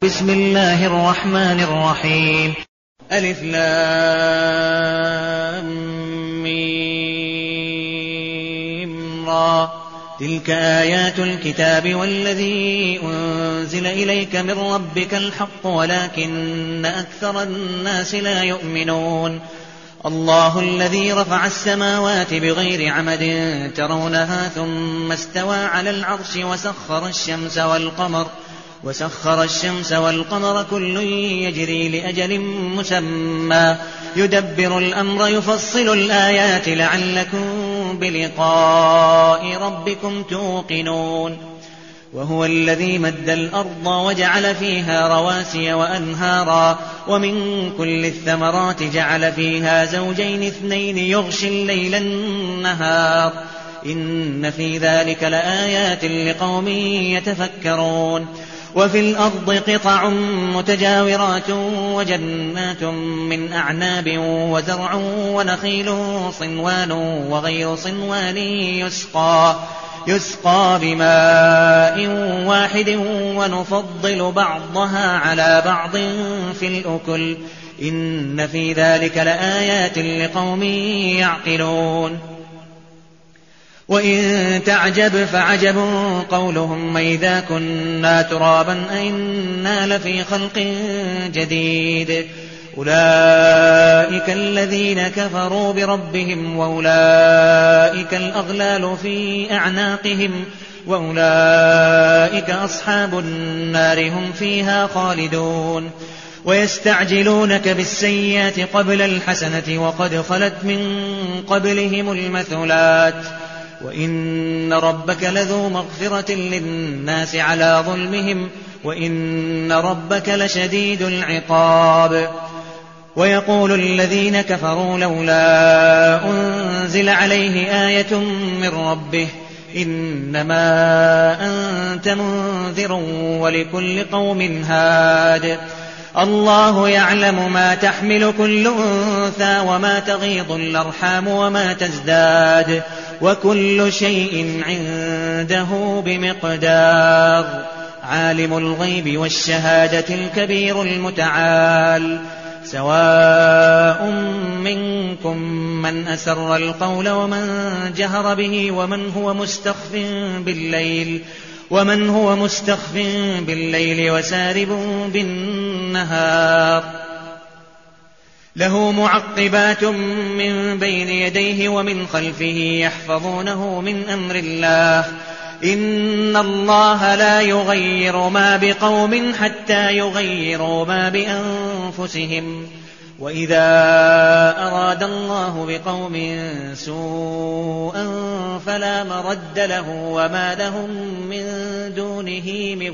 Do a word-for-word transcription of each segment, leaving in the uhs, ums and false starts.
بسم الله الرحمن الرحيم. ألف لام ميم را. تلك آيات الكتاب والذي أنزل إليك من ربك الحق ولكن أكثر الناس لا يؤمنون. الله الذي رفع السماوات بغير عمد ترونها ثم استوى على العرش وسخر الشمس والقمر وسخر الشمس والقمر كل يجري لأجل مسمى يدبر الأمر يفصل الآيات لعلكم بلقاء ربكم توقنون. وهو الذي مد الأرض وجعل فيها رواسي وأنهارا ومن كل الثمرات جعل فيها زوجين اثنين يغشي الليل النهار إن في ذلك لآيات لقوم يتفكرون. وفي الأرض قطع متجاورات وجنات من أعناب وزرع ونخيل صنوان وغير صنوان يسقى يسقى بماء واحد ونفضل بعضها على بعض في الأكل إن في ذلك لآيات لقوم يعقلون. وإن تعجب فعجب قولهم إذا كنا ترابا أئنا لفي خلق جديد أولئك الذين كفروا بربهم وأولئك الأغلال في أعناقهم وأولئك أصحاب النار هم فيها خالدون. ويستعجلونك بالسيئات قبل الحسنة وقد خلت من قبلهم المثلات وإن ربك لذو مغفرة للناس على ظلمهم وإن ربك لشديد العقاب. ويقول الذين كفروا لولا أنزل عليه آية من ربه إنما أنت منذر ولكل قوم هاد الله يعلم ما تحمل كل أنثى وما تغيض الأرحام وما تزداد وكل شيء عنده بمقدار. عالم الغيب والشهادة الكبير المتعال سواء منكم من أسر القول ومن جهر به ومن هو مستخف بالليل ومن هو مستخف بالليل وسارب بالنهار له معقبات من بين يديه ومن خلفه يحفظونه من أمر الله إن الله لا يغير ما بقوم حتى يغيروا ما بأنفسهم وإذا أراد الله بقوم سوءا فلا مرد له وما لهم من دونه من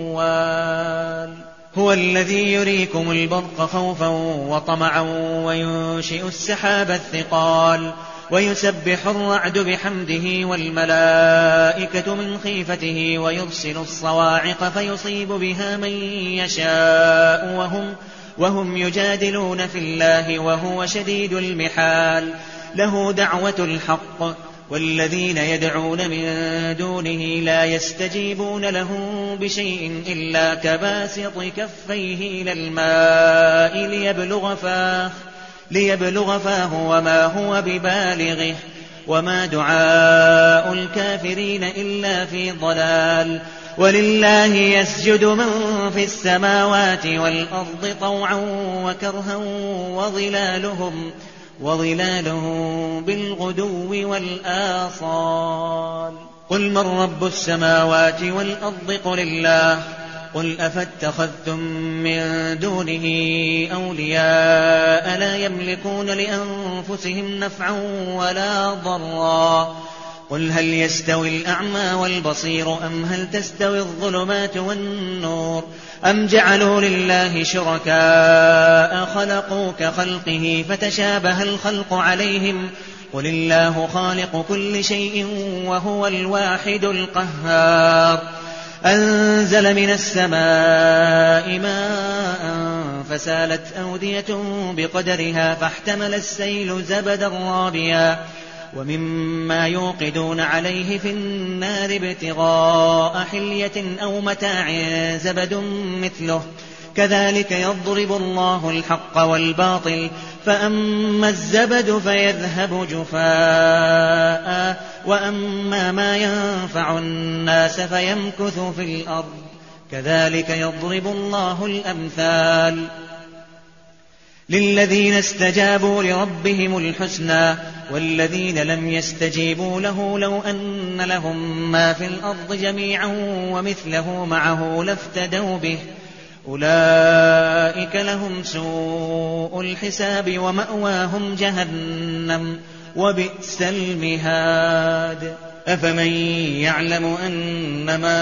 وال. هو الذي يريكم البرق خوفا وطمعا وينشئ السحاب الثقال ويسبح الرعد بحمده والملائكة من خيفته ويرسل الصواعق فيصيب بها من يشاء وهم, وهم يجادلون في الله وهو شديد المحال. له دعوة الحق والذين يدعون من دونه لا يستجيبون له بشيء إلا كباسط كفيه إلى الماء ليبلغ فاه ليبلغ فاه وما هو ببالغه وما دعاء الكافرين إلا في ضلال. ولله يسجد من في السماوات والأرض طوعا وكرها وظلالهم وظلالهم بالغدو والآصال. قل من رب السماوات والأرض قل الله قل أفاتخذتم من دونه أولياء لا يملكون لأنفسهم نفعا ولا ضرا قل هل يستوي الأعمى والبصير أم هل تستوي الظلمات والنور أم جعلوا لله شركاء خلقوا كخلقه فتشابه الخلق عليهم قل الله خالق كل شيء وهو الواحد القهار. أنزل من السماء ماء فسالت أودية بقدرها فاحتمل السيل زبدا رابيا ومما يوقدون عليه في النار ابتغاء حلية أو متاع زبد مثله كذلك يضرب الله الحق والباطل فأما الزبد فيذهب جفاء وأما ما ينفع الناس فيمكث في الأرض كذلك يضرب الله الأمثال للذين استجابوا لربهم الحسنى والذين لم يستجيبوا له لو أن لهم ما في الأرض جميعا ومثله معه لافتدوا به أولئك لهم سوء الحساب ومأواهم جهنم وبئس المهاد أفمن يعلم أنما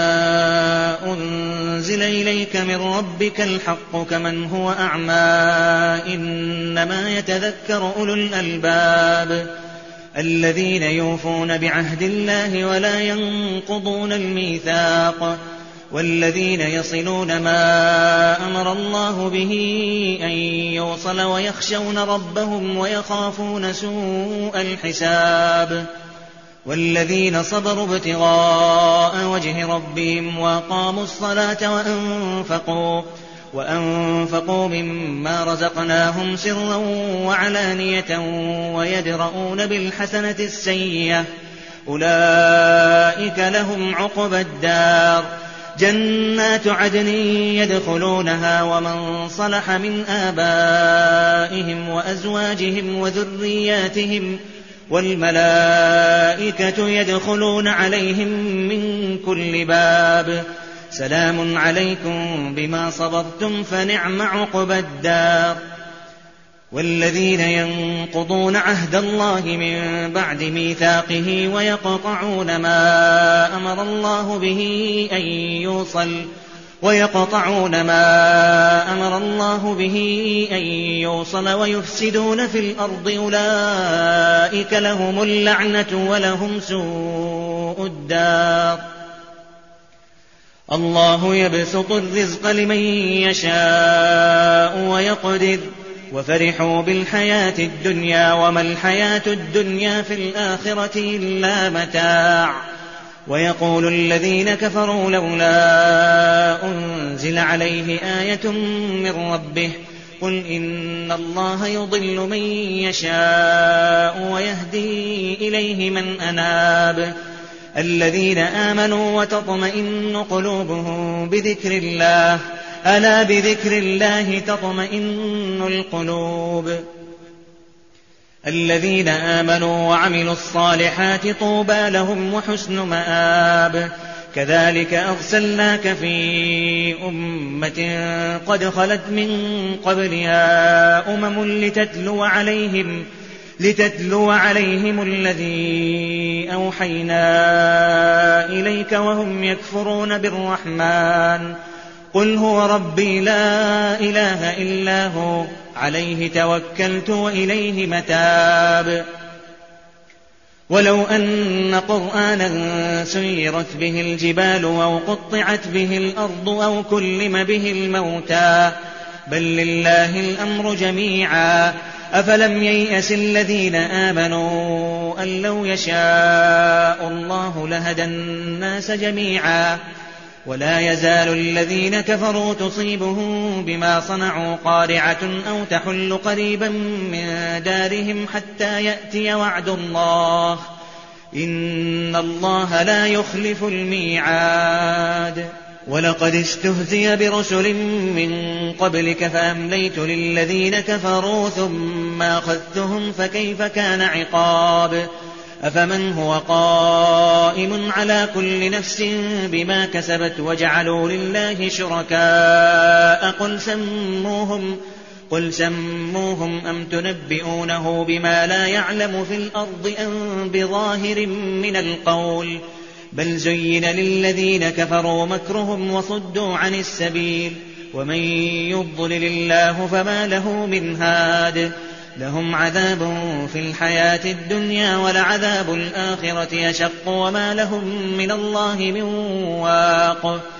أنزل إليك من ربك الحق كمن هو أعمى إنما يتذكر أولو الألباب الذين يوفون بعهد الله ولا ينقضون الميثاق والذين يصلون ما أمر الله به أن يوصل ويخشون ربهم ويخافون سوء الحساب والذين صبروا ابتغاء وجه ربهم وأقاموا الصلاة وأنفقوا, وأنفقوا مما رزقناهم سرا وعلانية ويدرؤون بالحسنة السيئة أولئك لهم عقبى الدار جنات عدن يدخلونها ومن صلح من آبائهم وأزواجهم وذرياتهم والملائكة يدخلون عليهم من كل باب سلام عليكم بما صبرتم فنعم عقبى الدار والذين ينقضون عهد الله من بعد ميثاقه ويقطعون ما أمر الله به أن يوصل ويقطعون ما أمر الله به أن يوصل ويفسدون في الأرض أولئك لهم اللعنة ولهم سوء الدار الله يبسط الرزق لمن يشاء ويقدر وفرحوا بالحياة الدنيا وما الحياة الدنيا في الآخرة إلا متاع ويقول الذين كفروا لولا أنزل عليه آية من ربه قل إن الله يضل من يشاء ويهدي إليه من أناب الذين آمنوا وتطمئن قلوبهم بذكر الله ألا بذكر الله تطمئن القلوب الذين آمنوا وعملوا الصالحات طوبى لهم وحسن مآب كذلك أرسلناك في أمة قد خلت من قبلها أمم لتتلو عليهم لتتلو عليهم الذي أوحينا إليك وهم يكفرون بالرحمن قل هو ربي لا إله إلا هو عليه توكلت وإليه متاب ولو أن قرآنا سيرت به الجبال أو قطعت به الأرض أو كلم به الموتى بل لله الأمر جميعا أفلم ييأس الذين آمنوا أن لو يشاء الله لهدى الناس جميعا ولا يزال الذين كفروا تصيبهم بما صنعوا قارعة أو تحل قريبا من دارهم حتى يأتي وعد الله إن الله لا يخلف الميعاد ولقد استهزئ برسل من قبلك فأمليت للذين كفروا ثم أخذتهم فكيف كان عقاب أفمن هو قائم على كل نفس بما كسبت وجعلوا لله شركاء قل سموهم, قل سموهم أم تنبئونه بما لا يعلم في الأرض أم بظاهر من القول بل زين للذين كفروا مكرهم وصدوا عن السبيل ومن يضلل الله فما له من هاد لهم عذاب في الحياة الدنيا ولعذاب الآخرة أشق وما لهم من الله من واق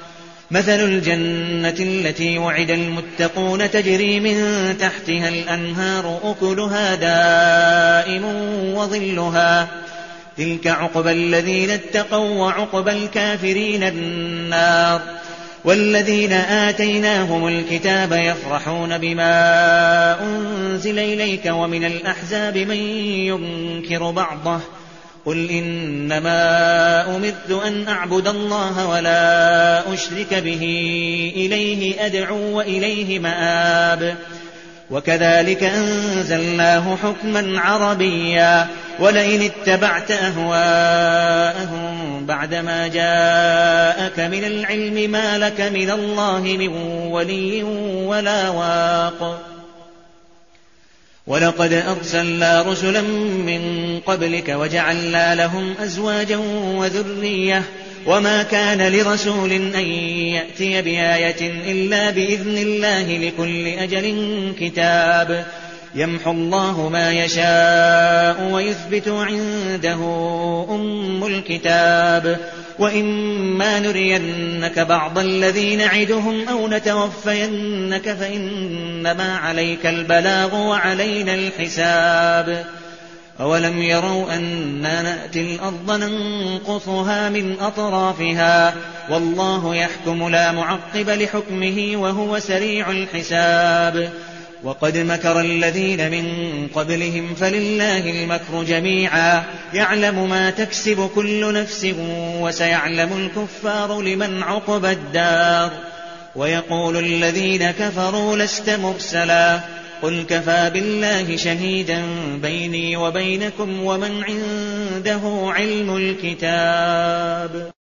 مثل الجنة التي وعد المتقون تجري من تحتها الأنهار أكلها دائم وظلها تلك عقبى الذين اتقوا وعقبى الكافرين النار والذين آتيناهم الكتاب يفرحون بما أنزل إليك ومن الأحزاب من ينكر بعضه قل إنما أمرت أن أعبد الله ولا أشرك به إليه أدعو وإليه مآب وكذلك أنزلناه حكما عربيا ولئن اتبعت أهواءهم بعدما جاءك من العلم ما لك من الله من ولي ولا واق ولقد أرسلنا رسلا من قبلك وجعلنا لهم أزواجا وذرية وما كان لرسول أن يأتي بآية إلا بإذن الله لكل أجل كتاب يمحو الله ما يشاء ويثبت عنده أم الكتاب وإما نرينك بعض الذي نعدهم أو نتوفينك فإنما عليك البلاغ وعلينا الحساب أولم يروا أنا نأتي الأرض ننقصها من أطرافها والله يحكم لا معقب لحكمه وهو سريع الحساب وقد مكر الذين من قبلهم فلله المكر جميعا يعلم ما تكسب كل نفس وسيعلم الكفار لمن عقبى الدار ويقول الذين كفروا لست مرسلا قل كفى بالله شهيدا بيني وبينكم ومن عنده علم الكتاب.